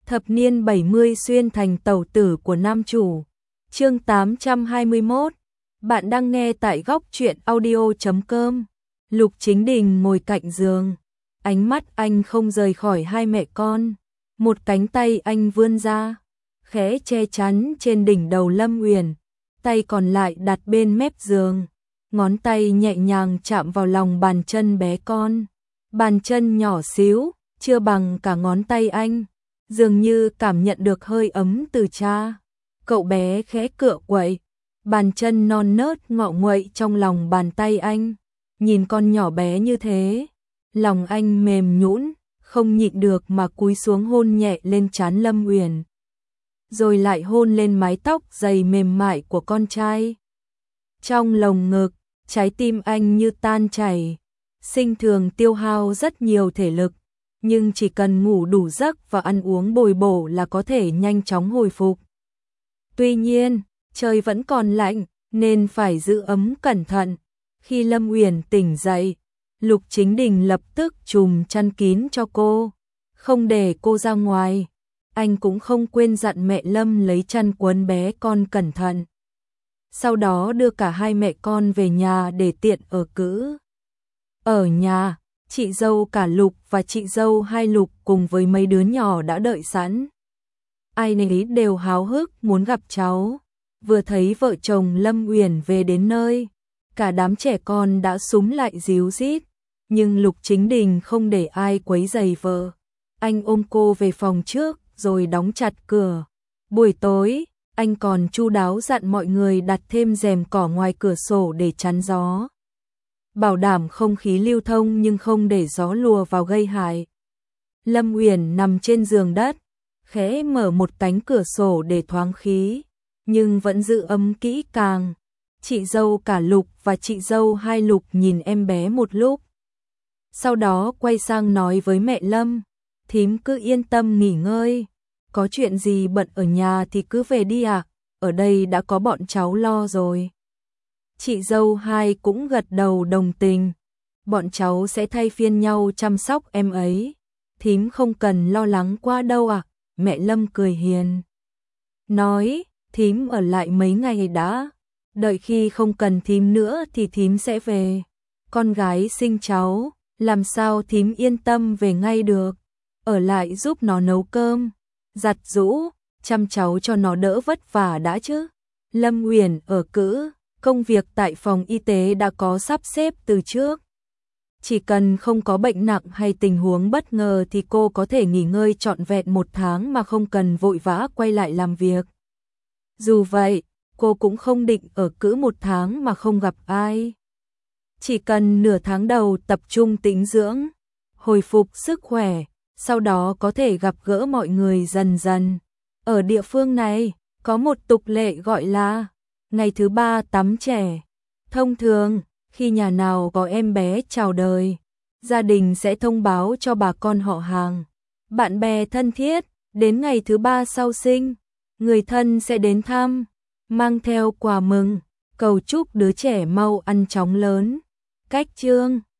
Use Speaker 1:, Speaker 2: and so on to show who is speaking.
Speaker 1: Thập niên 70 xuyên thành tẩu tử của nam chủ. Chương 821. Bạn đang nghe tại góc truyện audio.com. Lục Chính Đình ngồi cạnh giường, ánh mắt anh không rời khỏi hai mẹ con. Một cánh tay anh vươn ra, khẽ che chắn trên đỉnh đầu Lâm Uyển, tay còn lại đặt bên mép giường. Ngón tay nhẹ nhàng chạm vào lòng bàn chân bé con. Bàn chân nhỏ xíu, chưa bằng cả ngón tay anh, dường như cảm nhận được hơi ấm từ cha. Cậu bé khẽ cựa quậy, bàn chân non nớt ngọ nguậy trong lòng bàn tay anh. Nhìn con nhỏ bé như thế, lòng anh mềm nhũn, không nhịn được mà cúi xuống hôn nhẹ lên trán Lâm Uyển, rồi lại hôn lên mái tóc dày mềm mại của con trai. Trong lồng ngực, trái tim anh như tan chảy. Sinh thường tiêu hao rất nhiều thể lực, nhưng chỉ cần ngủ đủ giấc và ăn uống bồi bổ là có thể nhanh chóng hồi phục. Tuy nhiên, trời vẫn còn lạnh, nên phải giữ ấm cẩn thận. Khi Lâm Uyển tỉnh dậy, Lục Chính Đình lập tức trùm chăn kín cho cô, không để cô ra ngoài. Anh cũng không quên dặn mẹ Lâm lấy chăn quấn bé con cẩn thận. Sau đó đưa cả hai mẹ con về nhà để tiện ở cữ. Ở nhà, chị dâu cả Lục và chị dâu hai Lục cùng với mấy đứa nhỏ đã đợi sẵn. Ai nấy đều háo hức muốn gặp cháu. Vừa thấy vợ chồng Lâm Uyển về đến nơi, cả đám trẻ con đã súm lại ríu rít. Nhưng Lục Chính Đình không để ai quấy rầy vợ. Anh ôm cô về phòng trước rồi đóng chặt cửa. Buổi tối, anh còn chu đáo dặn mọi người đặt thêm rèm cỏ ngoài cửa sổ để chắn gió, bảo đảm không khí lưu thông nhưng không để gió lùa vào gây hại. Lâm Uyển nằm trên giường đất, khẽ mở một cánh cửa sổ để thoáng khí, nhưng vẫn giữ ấm kỹ càng. Chị dâu cả Lục và chị dâu hai Lục nhìn em bé một lúc, sau đó quay sang nói với mẹ Lâm, thím cứ yên tâm nghỉ ngơi, có chuyện gì bận ở nhà thì cứ về đi ạ, ở đây đã có bọn cháu lo rồi. Chị dâu hai cũng gật đầu đồng tình, bọn cháu sẽ thay phiên nhau chăm sóc em ấy, thím không cần lo lắng quá đâu ạ. Mẹ Lâm cười hiền, nói, thím ở lại mấy ngày đã, đợi khi không cần thím nữa thì thím sẽ về. Con gái sinh cháu, làm sao thím yên tâm về ngay được, ở lại giúp nó nấu cơm, giặt giũ, chăm cháu cho nó đỡ vất vả đã chứ. Lâm Uyển ở cữ, công việc tại phòng y tế đã có sắp xếp từ trước. Chỉ cần không có bệnh nặng hay tình huống bất ngờ thì cô có thể nghỉ ngơi trọn vẹn 1 tháng mà không cần vội vã quay lại làm việc. Dù vậy, cô cũng không định ở cữ 1 tháng mà không gặp ai. Chỉ cần nửa tháng đầu tập trung tĩnh dưỡng, hồi phục sức khỏe, sau đó có thể gặp gỡ mọi người dần dần. Ở địa phương này, có một tục lệ gọi là ngày thứ 3 tắm trẻ. Thông thường, khi nhà nào có em bé chào đời, gia đình sẽ thông báo cho bà con họ hàng, bạn bè thân thiết, đến ngày thứ 3 sau sinh, người thân sẽ đến thăm, mang theo quà mừng, cầu chúc đứa trẻ mau ăn chóng lớn. Cách chương